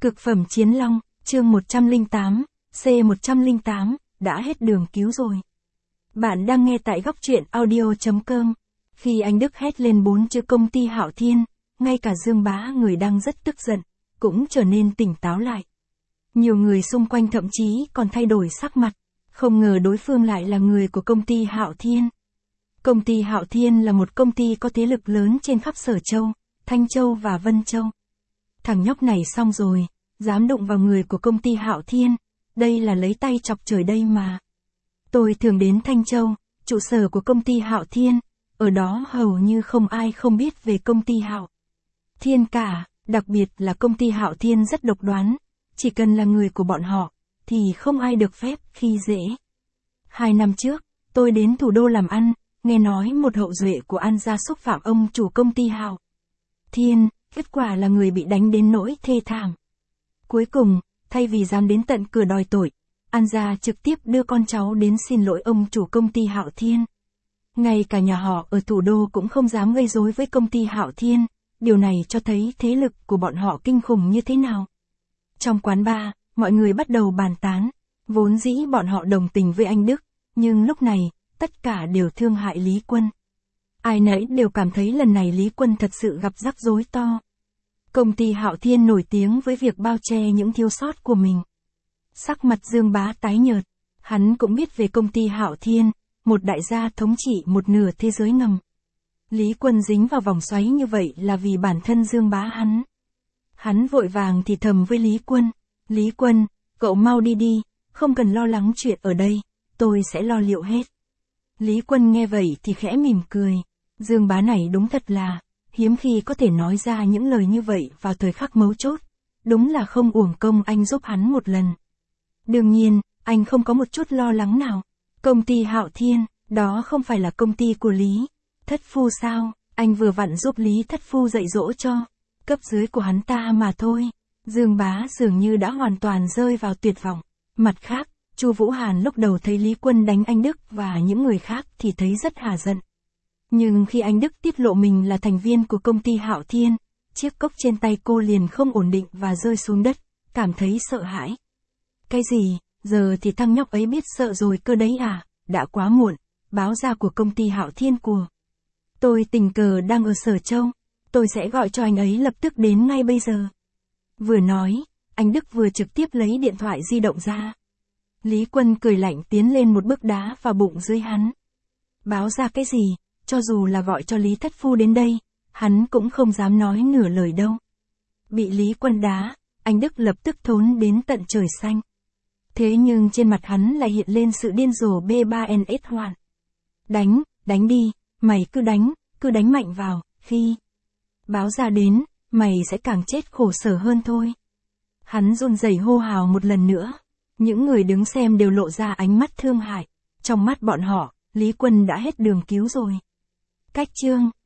Cực phẩm chiến long, chương 108, C108, đã hết đường cứu rồi. Bạn đang nghe tại góc truyện audio.com. Khi anh Đức hét lên 4 chữ công ty Hạo Thiên, ngay cả Dương Bá người đang rất tức giận, cũng trở nên tỉnh táo lại. Nhiều người xung quanh thậm chí còn thay đổi sắc mặt, không ngờ đối phương lại là người của công ty Hạo Thiên. Công ty Hạo Thiên là một công ty có thế lực lớn trên khắp Sở Châu, Thanh Châu và Vân Châu. Thằng nhóc này xong rồi, dám đụng vào người của công ty Hạo Thiên, đây là lấy tay chọc trời đây mà. Tôi thường đến Thanh Châu, trụ sở của công ty Hạo Thiên, ở đó hầu như không ai không biết về công ty Hạo Thiên cả, đặc biệt là công ty Hạo Thiên rất độc đoán, chỉ cần là người của bọn họ, thì không ai được phép khi dễ. 2 năm trước, tôi đến thủ đô làm ăn, nghe nói một hậu duệ của An gia xúc phạm ông chủ công ty Hạo Thiên, kết quả là người bị đánh đến nỗi thê thảm. Cuối cùng, thay vì dám đến tận cửa đòi tội, An gia trực tiếp đưa con cháu đến xin lỗi ông chủ công ty Hạo Thiên. Ngay cả nhà họ ở thủ đô cũng không dám gây rối với công ty Hạo Thiên, điều này cho thấy thế lực của bọn họ kinh khủng như thế nào. Trong quán bar, mọi người bắt đầu bàn tán, vốn dĩ bọn họ đồng tình với anh Đức, nhưng lúc này, tất cả đều thương hại Lý Quân. Ai nấy đều cảm thấy lần này Lý Quân thật sự gặp rắc rối to. Công ty Hạo Thiên nổi tiếng với việc bao che những thiếu sót của mình. Sắc mặt Dương Bá tái nhợt, hắn cũng biết về công ty Hạo Thiên, một đại gia thống trị một nửa thế giới ngầm. Lý Quân dính vào vòng xoáy như vậy là vì bản thân Dương Bá hắn. Hắn vội vàng thì thầm với Lý Quân, cậu mau đi đi, không cần lo lắng chuyện ở đây, tôi sẽ lo liệu hết. Lý Quân nghe vậy thì khẽ mỉm cười, Dương Bá này đúng thật là, hiếm khi có thể nói ra những lời như vậy vào thời khắc mấu chốt, đúng là không uổng công anh giúp hắn một lần. Đương nhiên, anh không có một chút lo lắng nào. Công ty Hạo Thiên, đó không phải là công ty của Lý Thất Phu sao, anh vừa vặn giúp Lý Thất Phu dạy dỗ cho cấp dưới của hắn ta mà thôi. Dương Bá dường như đã hoàn toàn rơi vào tuyệt vọng. Mặt khác, Chu Vũ Hàn lúc đầu thấy Lý Quân đánh anh Đức và những người khác thì thấy rất hả giận. Nhưng khi anh Đức tiết lộ mình là thành viên của công ty Hạo Thiên, chiếc cốc trên tay cô liền không ổn định và rơi xuống đất, cảm thấy sợ hãi. Cái gì, giờ thì thằng nhóc ấy biết sợ rồi cơ đấy à, đã quá muộn, báo gia của công ty Hạo Thiên của tôi tình cờ đang ở Sở Châu, tôi sẽ gọi cho anh ấy lập tức đến ngay bây giờ. Vừa nói, anh Đức vừa trực tiếp lấy điện thoại di động ra. Lý Quân cười lạnh tiến lên một bước đá vào bụng dưới hắn. Báo ra cái gì, cho dù là gọi cho Lý Thất Phu đến đây, hắn cũng không dám nói nửa lời đâu. Bị Lý Quân đá, anh Đức lập tức thốn đến tận trời xanh. Thế nhưng trên mặt hắn lại hiện lên sự điên rồ B3NS hoạn. Đánh đi, mày cứ đánh mạnh vào, khi báo ra đến, mày sẽ càng chết khổ sở hơn thôi. Hắn run rẩy hô hào một lần nữa. Những người đứng xem đều lộ ra ánh mắt thương hại. Trong mắt bọn họ, Lý Quân đã hết đường cứu rồi. Cách chương